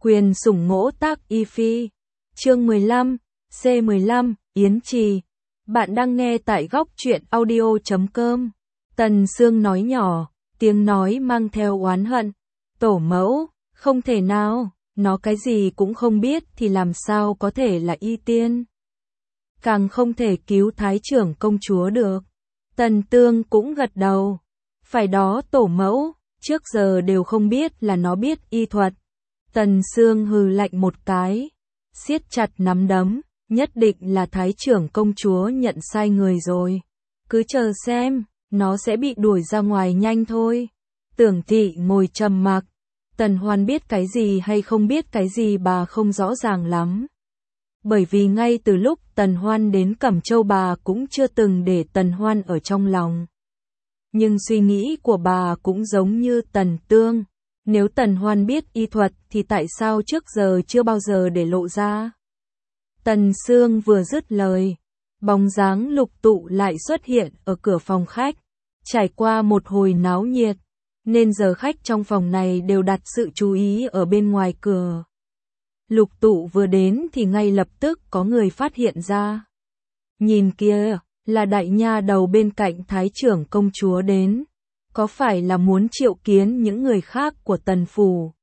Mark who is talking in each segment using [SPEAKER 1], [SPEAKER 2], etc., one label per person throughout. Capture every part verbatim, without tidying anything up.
[SPEAKER 1] Quyền sủng ngỗ tác y phi. Chương mười lăm, C mười lăm, Yến Trì. Bạn đang nghe tại góc truyện audio chấm com. Tần Sương nói nhỏ, tiếng nói mang theo oán hận. Tổ mẫu, không thể nào, nó cái gì cũng không biết thì làm sao có thể là y tiên. Càng không thể cứu thái trưởng công chúa được. Tần Tương cũng gật đầu. Phải đó tổ mẫu, trước giờ đều không biết là nó biết y thuật. Tần Sương hừ lạnh một cái, siết chặt nắm đấm, nhất định là thái trưởng công chúa nhận sai người rồi. Cứ chờ xem, nó sẽ bị đuổi ra ngoài nhanh thôi. Tưởng Thị ngồi trầm mặc, Tần Hoan biết cái gì hay không biết cái gì bà không rõ ràng lắm. Bởi vì ngay từ lúc Tần Hoan đến Cẩm Châu bà cũng chưa từng để Tần Hoan ở trong lòng. Nhưng suy nghĩ của bà cũng giống như Tần Tương. Nếu Tần Hoan biết y thuật thì tại sao trước giờ chưa bao giờ để lộ ra? Tần Sương vừa dứt lời, bóng dáng Lục Tụ lại xuất hiện ở cửa phòng khách. Trải qua một hồi náo nhiệt, nên giờ khách trong phòng này đều đặt sự chú ý ở bên ngoài cửa. Lục Tụ vừa đến thì ngay lập tức có người phát hiện ra. Nhìn kia, là đại nha đầu bên cạnh thái trưởng công chúa đến. Có phải là muốn triệu kiến những người khác của Tần Phủ?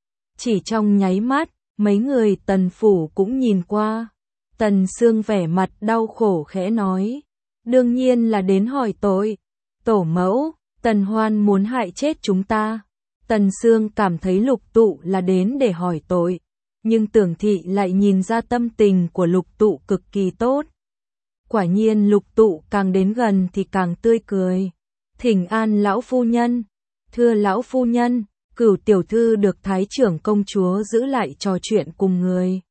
[SPEAKER 1] Chỉ trong nháy mắt, mấy người Tần Phủ cũng nhìn qua. Tần Sương vẻ mặt đau khổ khẽ nói. Đương nhiên là đến hỏi tội. Tổ mẫu, Tần Hoan muốn hại chết chúng ta. Tần Sương cảm thấy Lục Tụ là đến để hỏi tội. Nhưng Tưởng Thị lại nhìn ra tâm tình của Lục Tụ cực kỳ tốt. Quả nhiên Lục Tụ càng đến gần thì càng tươi cười. Thỉnh an lão phu nhân. Thưa lão phu nhân, Cửu tiểu thư được thái trưởng công chúa giữ lại trò chuyện cùng người.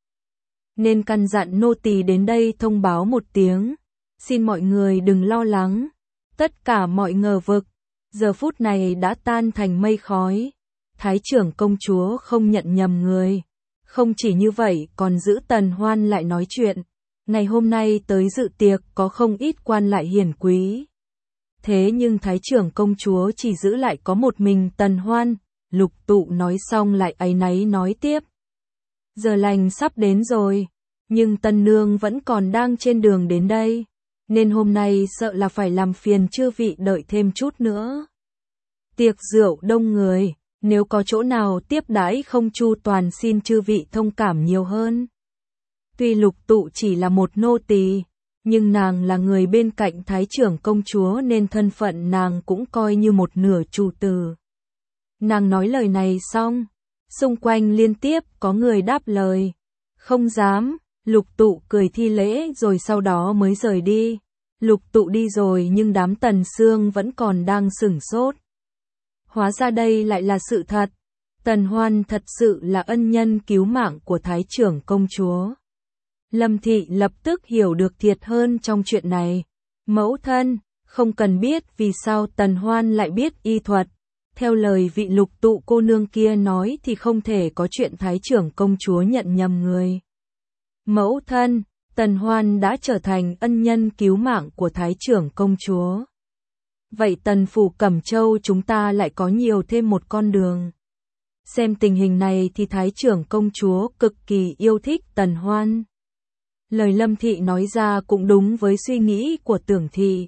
[SPEAKER 1] Nên căn dặn nô tỳ đến đây thông báo một tiếng. Xin mọi người đừng lo lắng. Tất cả mọi ngờ vực, giờ phút này đã tan thành mây khói. Thái trưởng công chúa không nhận nhầm người. Không chỉ như vậy còn giữ Tần Hoan lại nói chuyện. Ngày hôm nay tới dự tiệc có không ít quan lại hiển quý. Thế nhưng thái trưởng công chúa chỉ giữ lại có một mình Tần Hoan. Lục Tụ nói xong lại áy náy nói tiếp. Giờ lành sắp đến rồi, nhưng Tân Nương vẫn còn đang trên đường đến đây, nên hôm nay sợ là phải làm phiền chư vị đợi thêm chút nữa. Tiệc rượu đông người, nếu có chỗ nào tiếp đãi không chu toàn xin chư vị thông cảm nhiều hơn. Tuy Lục Tụ chỉ là một nô tỳ, nhưng nàng là người bên cạnh thái trưởng công chúa nên thân phận nàng cũng coi như một nửa chủ tử. Nàng nói lời này xong, xung quanh liên tiếp có người đáp lời. Không dám, Lục Tụ cười thi lễ rồi sau đó mới rời đi. Lục Tụ đi rồi nhưng đám Tần Sương vẫn còn đang sửng sốt. Hóa ra đây lại là sự thật. Tần Hoan thật sự là ân nhân cứu mạng của thái trưởng công chúa. Lâm Thị lập tức hiểu được thiệt hơn trong chuyện này. Mẫu thân, không cần biết vì sao Tần Hoan lại biết y thuật. Theo lời vị Lục Tụ cô nương kia nói thì không thể có chuyện thái trưởng công chúa nhận nhầm người. Mẫu thân, Tần Hoan đã trở thành ân nhân cứu mạng của thái trưởng công chúa. Vậy Tần Phủ Cẩm Châu chúng ta lại có nhiều thêm một con đường. Xem tình hình này thì thái trưởng công chúa cực kỳ yêu thích Tần Hoan. Lời Lâm Thị nói ra cũng đúng với suy nghĩ của Tưởng Thị.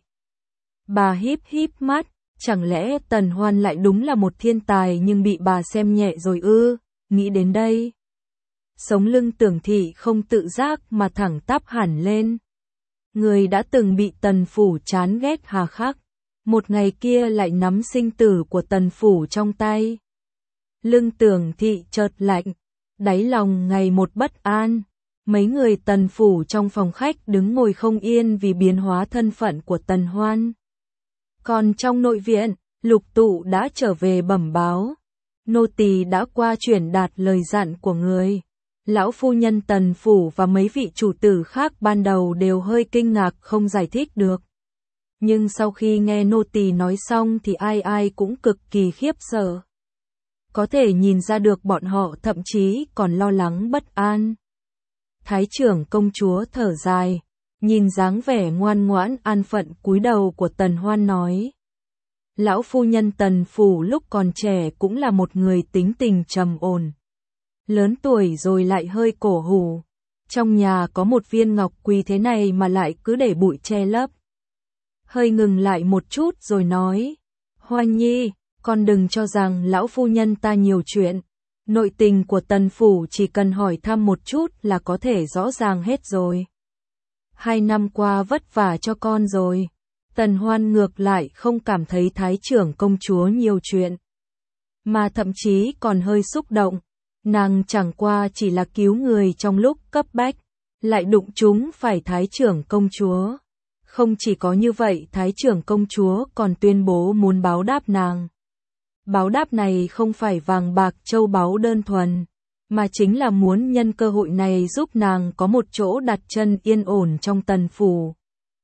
[SPEAKER 1] Bà híp híp mắt, chẳng lẽ Tần Hoan lại đúng là một thiên tài nhưng bị bà xem nhẹ rồi ư? Nghĩ đến đây, sống lưng Tưởng Thị không tự giác mà thẳng tắp hẳn lên. Người đã từng bị Tần Phủ chán ghét hà khắc, một ngày kia lại nắm sinh tử của Tần Phủ trong tay. Lưng Tưởng Thị chợt lạnh, đáy lòng ngày một bất an. Mấy người Tần Phủ trong phòng khách đứng ngồi không yên vì biến hóa thân phận của Tần Hoan. Còn trong nội viện, Lục Tụ đã trở về bẩm báo. Nô tỳ đã qua chuyển đạt lời dặn của người. Lão phu nhân Tần Phủ và mấy vị chủ tử khác ban đầu đều hơi kinh ngạc không giải thích được. Nhưng sau khi nghe nô tỳ nói xong thì ai ai cũng cực kỳ khiếp sợ. Có thể nhìn ra được bọn họ thậm chí còn lo lắng bất an. Thái trưởng công chúa thở dài, nhìn dáng vẻ ngoan ngoãn an phận cúi đầu của Tần Hoan nói. Lão phu nhân Tần Phủ lúc còn trẻ cũng là một người tính tình trầm ổn. lớn tuổi rồi lại hơi cổ hủ. Trong nhà có một viên ngọc quý thế này mà lại cứ để bụi che lấp. Hơi ngừng lại một chút rồi nói, Hoa Nhi, con đừng cho rằng lão phu nhân ta nhiều chuyện. Nội tình của Tần phủ chỉ cần hỏi thăm một chút là có thể rõ ràng hết rồi. Hai năm qua vất vả cho con rồi. Tần Hoan ngược lại không cảm thấy thái trưởng công chúa nhiều chuyện, mà thậm chí còn hơi xúc động. Nàng chẳng qua chỉ là cứu người trong lúc cấp bách, lại đụng chúng phải thái trưởng công chúa. Không chỉ có như vậy, thái trưởng công chúa còn tuyên bố muốn báo đáp nàng. Báo đáp này không phải vàng bạc châu báu đơn thuần, mà chính là muốn nhân cơ hội này giúp nàng có một chỗ đặt chân yên ổn trong Tần phủ.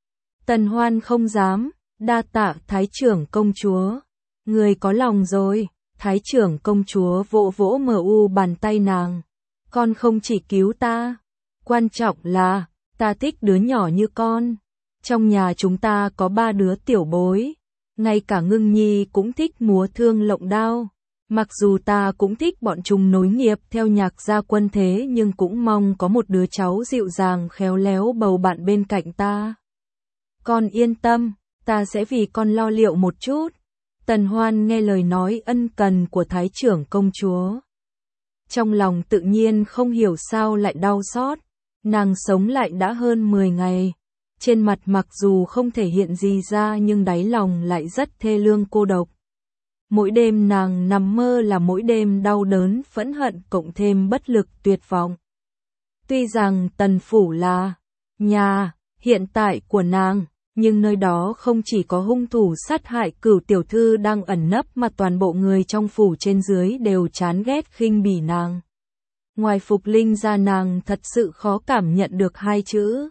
[SPEAKER 1] Tần Hoan không dám, đa tạ thái trưởng công chúa. Người có lòng rồi. Thái trưởng công chúa vỗ vỗ mờ u bàn tay nàng. Con không chỉ cứu ta, quan trọng là, ta thích đứa nhỏ như con. Trong nhà chúng ta có ba đứa tiểu bối, ngay cả Ngưng Nhi cũng thích múa thương lộng đao. Mặc dù ta cũng thích bọn chúng nối nghiệp theo nhạc gia quân thế nhưng cũng mong có một đứa cháu dịu dàng khéo léo bầu bạn bên cạnh ta. Con yên tâm, ta sẽ vì con lo liệu một chút. Tần Hoan nghe lời nói ân cần của thái trưởng công chúa. Trong lòng tự nhiên không hiểu sao lại đau xót. Nàng sống lại đã hơn mười ngày. Trên mặt mặc dù không thể hiện gì ra nhưng đáy lòng lại rất thê lương cô độc. Mỗi đêm nàng nằm mơ là mỗi đêm đau đớn phẫn hận cộng thêm bất lực tuyệt vọng. Tuy rằng Tần phủ là nhà hiện tại của nàng, nhưng nơi đó không chỉ có hung thủ sát hại Cửu tiểu thư đang ẩn nấp mà toàn bộ người trong phủ trên dưới đều chán ghét khinh bỉ nàng. Ngoài Phục Linh ra nàng thật sự khó cảm nhận được hai chữ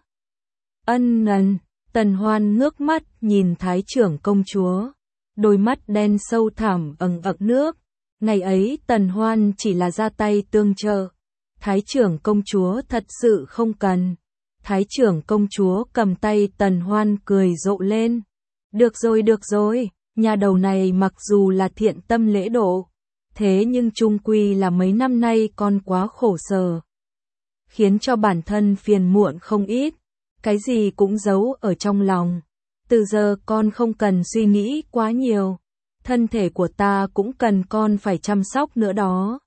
[SPEAKER 1] ân ân. Tần Hoan ngước mắt nhìn thái trưởng công chúa, đôi mắt đen sâu thẳm ẩn ẩn nước. Ngày ấy Tần Hoan chỉ là ra tay tương trợ, thái trưởng công chúa thật sự không cần. Thái trưởng công chúa cầm tay Tần Hoan cười rộ lên. Được rồi được rồi, nhà đầu này mặc dù là thiện tâm lễ độ, thế nhưng chung quy là mấy năm nay con quá khổ sở, khiến cho bản thân phiền muộn không ít, cái gì cũng giấu ở trong lòng. Từ giờ con không cần suy nghĩ quá nhiều, thân thể của ta cũng cần con phải chăm sóc nữa đó.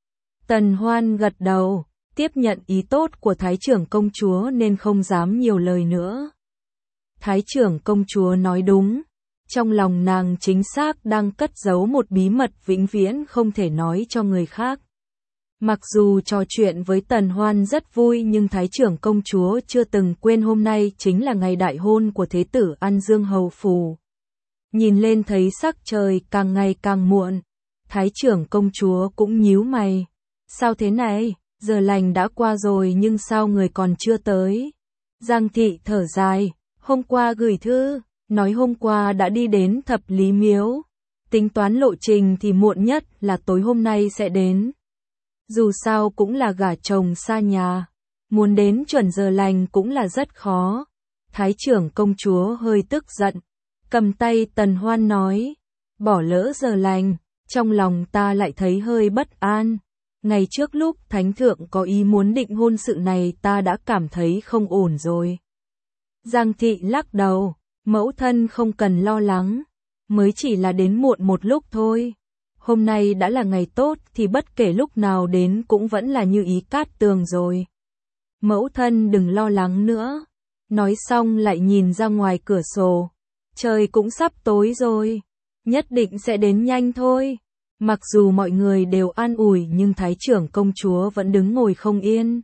[SPEAKER 1] Tần Hoan gật đầu, tiếp nhận ý tốt của thái trưởng công chúa nên không dám nhiều lời nữa. Thái trưởng công chúa nói đúng, trong lòng nàng chính xác đang cất giấu một bí mật vĩnh viễn không thể nói cho người khác. Mặc dù trò chuyện với Tần Hoan rất vui nhưng thái trưởng công chúa chưa từng quên hôm nay chính là ngày đại hôn của thế tử An Dương hầu phủ. Nhìn lên thấy sắc trời càng ngày càng muộn, thái trưởng công chúa cũng nhíu mày. Sao thế này? Giờ lành đã qua rồi nhưng sao người còn chưa tới? Giang thị thở dài, hôm qua gửi thư, nói hôm qua đã đi đến Thập Lý Miếu. Tính toán lộ trình thì muộn nhất là tối hôm nay sẽ đến. Dù sao cũng là gả chồng xa nhà, muốn đến chuẩn giờ lành cũng là rất khó. Thái trưởng công chúa hơi tức giận, cầm tay Tần Hoan nói, bỏ lỡ giờ lành, trong lòng ta lại thấy hơi bất an. Ngày trước lúc thánh thượng có ý muốn định hôn sự này ta đã cảm thấy không ổn rồi. Giang thị lắc đầu, mẫu thân không cần lo lắng, mới chỉ là đến muộn một lúc thôi. Hôm nay đã là ngày tốt thì bất kể lúc nào đến cũng vẫn là như ý cát tường rồi. Mẫu thân đừng lo lắng nữa. Nói xong lại nhìn ra ngoài cửa sổ. Trời cũng sắp tối rồi, nhất định sẽ đến nhanh thôi. Mặc dù mọi người đều an ủi nhưng thái trưởng công chúa vẫn đứng ngồi không yên.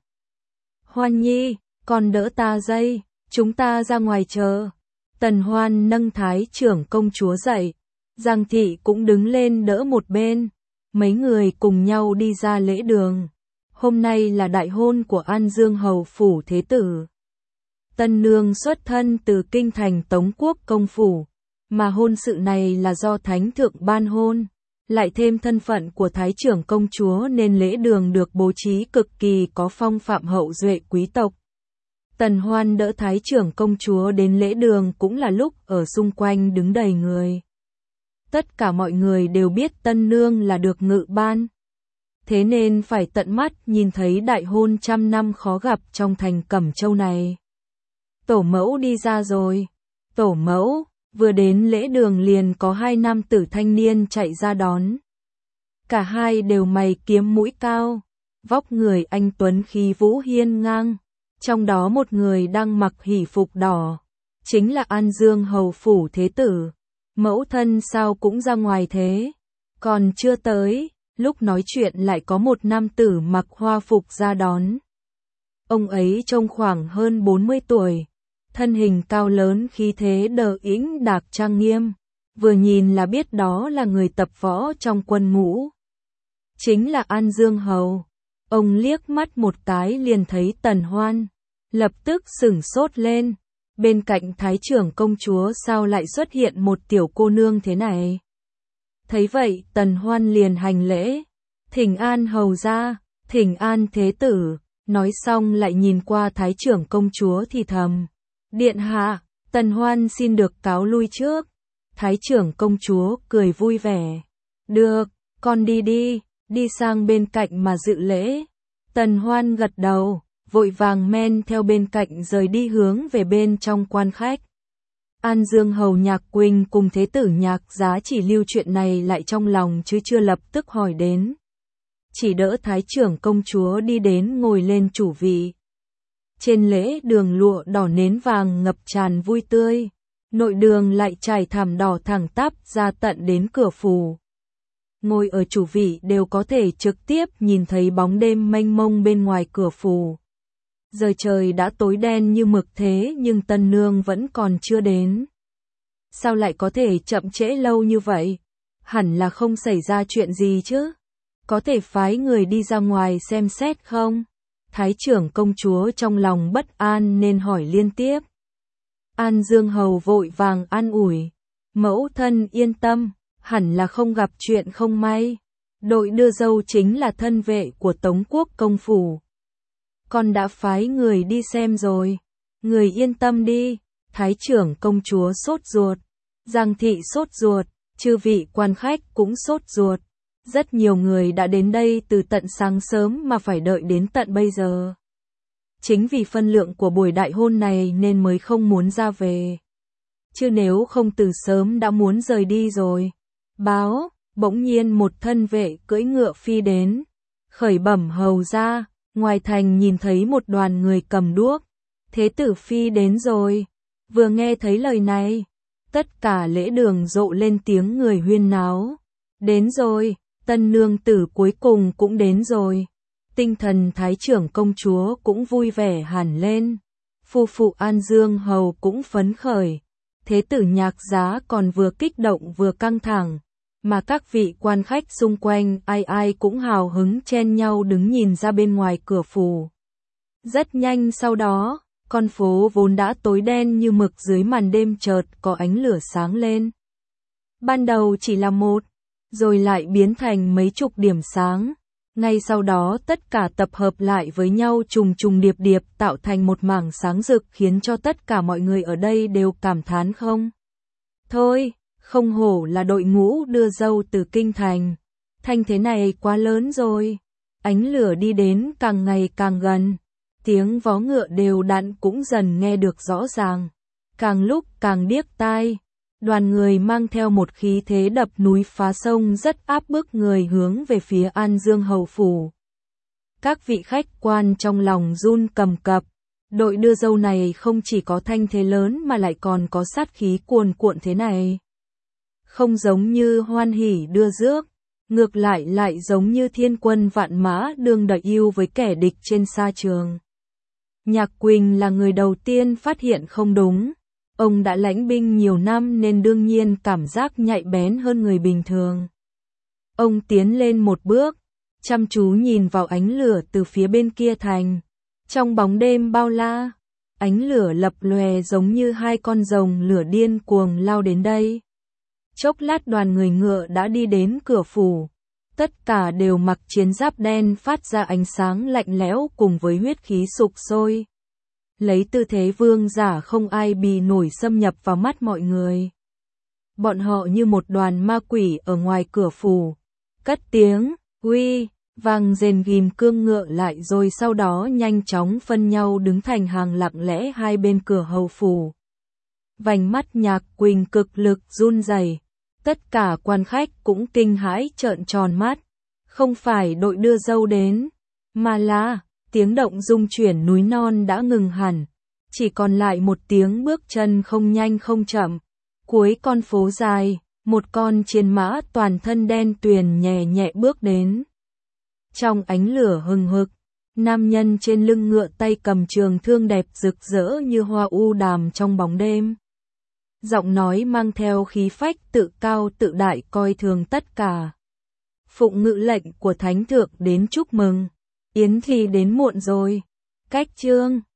[SPEAKER 1] Hoan Nhi, con đỡ ta dây, chúng ta ra ngoài chờ. Tần Hoan nâng thái trưởng công chúa dậy, Giang thị cũng đứng lên đỡ một bên. Mấy người cùng nhau đi ra lễ đường. Hôm nay là đại hôn của An Dương hầu phủ thế tử. Tân nương xuất thân từ kinh thành Tống quốc công phủ, mà hôn sự này là do thánh thượng ban hôn. Lại thêm thân phận của thái trưởng công chúa nên lễ đường được bố trí cực kỳ có phong phạm hậu duệ quý tộc. Tần Hoan đỡ thái trưởng công chúa đến lễ đường cũng là lúc ở xung quanh đứng đầy người. Tất cả mọi người đều biết tân nương là được ngự ban. thế nên phải tận mắt nhìn thấy đại hôn trăm năm khó gặp trong thành Cẩm Châu này. Tổ mẫu đi ra rồi. Tổ mẫu, vừa đến lễ đường liền có hai nam tử thanh niên chạy ra đón. Cả hai đều mày kiếm mũi cao, vóc người anh tuấn khí vũ hiên ngang, trong đó một người đang mặc hỷ phục đỏ, chính là An Dương hầu phủ thế tử. Mẫu thân sao cũng ra ngoài thế? Còn chưa tới, lúc nói chuyện lại có một nam tử mặc hoa phục ra đón. Ông ấy trông khoảng hơn bốn mươi tuổi, thân hình cao lớn khí thế đờ ĩnh đạc trang nghiêm, vừa nhìn là biết đó là người tập võ trong quân ngũ. Chính là An Dương hầu. Ông liếc mắt một cái liền thấy Tần Hoan, lập tức sửng sốt lên. Bên cạnh Thái trưởng công chúa sao lại xuất hiện một tiểu cô nương thế này? Thấy vậy, Tần Hoan liền hành lễ, thỉnh an hầu ra, thỉnh an thế tử, nói xong lại nhìn qua Thái trưởng công chúa thì thầm. Điện hạ, Tần Hoan xin được cáo lui trước. Thái trưởng công chúa cười vui vẻ. Được, con đi đi, đi sang bên cạnh mà dự lễ. Tần Hoan gật đầu, vội vàng men theo bên cạnh rời đi hướng về bên trong quan khách. An Dương hầu Nhạc Quỳnh cùng thế tử Nhạc Giá chỉ lưu chuyện này lại trong lòng chứ chưa lập tức hỏi đến. Chỉ đỡ Thái trưởng công chúa đi đến ngồi lên chủ vị. Trên lễ đường lụa đỏ nến vàng ngập tràn vui tươi, nội đường lại trải thảm đỏ thẳng tắp ra tận đến cửa phủ. Ngồi ở chủ vị đều có thể trực tiếp nhìn thấy bóng đêm mênh mông bên ngoài cửa phủ. Giờ trời đã tối đen như mực thế nhưng tân nương vẫn còn chưa đến. Sao lại có thể chậm trễ lâu như vậy? Hẳn là không xảy ra chuyện gì chứ? Có thể phái người đi ra ngoài xem xét không? Thái trưởng công chúa trong lòng bất an nên hỏi liên tiếp. An Dương hầu vội vàng an ủi. Mẫu thân yên tâm, hẳn là không gặp chuyện không may. Đội đưa dâu chính là thân vệ của Tống quốc công phủ. Con đã phái người đi xem rồi. Người yên tâm đi. Thái trưởng công chúa sốt ruột. Giang thị sốt ruột. Chư vị quan khách cũng sốt ruột. Rất nhiều người đã đến đây từ tận sáng sớm mà phải đợi đến tận bây giờ. Chính vì phân lượng của buổi đại hôn này nên mới không muốn ra về. Chứ nếu không từ sớm đã muốn rời đi rồi. Báo, bỗng nhiên một thân vệ cưỡi ngựa phi đến. Khởi bẩm hầu ra, ngoài thành nhìn thấy một đoàn người cầm đuốc. Thế tử phi đến rồi. Vừa nghe thấy lời này, tất cả lễ đường rộ lên tiếng người huyên náo. Đến rồi, tân nương tử cuối cùng cũng đến rồi. Tinh thần Thái trưởng công chúa cũng vui vẻ hẳn lên. Phu phụ An Dương hầu cũng phấn khởi. Thế tử Nhạc Giá còn vừa kích động vừa căng thẳng. Mà các vị quan khách xung quanh ai ai cũng hào hứng chen nhau đứng nhìn ra bên ngoài cửa phủ. Rất nhanh sau đó, con phố vốn đã tối đen như mực dưới màn đêm chợt có ánh lửa sáng lên. Ban đầu chỉ là một, rồi lại biến thành mấy chục điểm sáng. Ngay sau đó tất cả tập hợp lại với nhau trùng trùng điệp điệp tạo thành một mảng sáng rực khiến cho tất cả mọi người ở đây đều cảm thán không. Thôi, không hổ là đội ngũ đưa dâu từ kinh thành. Thanh thế này quá lớn rồi. Ánh lửa đi đến càng ngày càng gần. Tiếng vó ngựa đều đặn cũng dần nghe được rõ ràng. Càng lúc càng điếc tai. Đoàn người mang theo một khí thế đập núi phá sông rất áp bức người hướng về phía An Dương hầu phủ. Các vị khách quan trong lòng run cầm cập. Đội đưa dâu này không chỉ có thanh thế lớn mà lại còn có sát khí cuồn cuộn thế này. Không giống như hoan hỉ đưa rước, ngược lại lại giống như thiên quân vạn mã đương đợi yêu với kẻ địch trên sa trường. Nhạc Quỳnh là người đầu tiên phát hiện không đúng. Ông đã lãnh binh nhiều năm nên đương nhiên cảm giác nhạy bén hơn người bình thường. Ông tiến lên một bước, chăm chú nhìn vào ánh lửa từ phía bên kia thành. Trong bóng đêm bao la, ánh lửa lập lòe giống như hai con rồng lửa điên cuồng lao đến đây. Chốc lát đoàn người ngựa đã đi đến cửa phủ. Tất cả đều mặc chiến giáp đen phát ra ánh sáng lạnh lẽo cùng với huyết khí sục sôi. Lấy tư thế vương giả không ai bì nổi xâm nhập vào mắt mọi người. Bọn họ như một đoàn ma quỷ ở ngoài cửa phủ. Cất tiếng, uy, vang rền ghim cương ngựa lại rồi sau đó nhanh chóng phân nhau đứng thành hàng lặng lẽ hai bên cửa hầu phủ. Vành mắt Nhạc Quỳnh cực lực run rẩy, tất cả quan khách cũng kinh hãi trợn tròn mắt, không phải đội đưa dâu đến, mà là tiếng động rung chuyển núi non đã ngừng hẳn, chỉ còn lại một tiếng bước chân không nhanh không chậm. Cuối con phố dài, một con chiến mã toàn thân đen tuyền nhẹ nhẹ bước đến. Trong ánh lửa hừng hực, nam nhân trên lưng ngựa tay cầm trường thương đẹp rực rỡ như hoa u đàm trong bóng đêm. Giọng nói mang theo khí phách tự cao tự đại coi thường tất cả. Phụng ngự lệnh của thánh thượng đến chúc mừng. Yến thì đến muộn rồi. Cách chương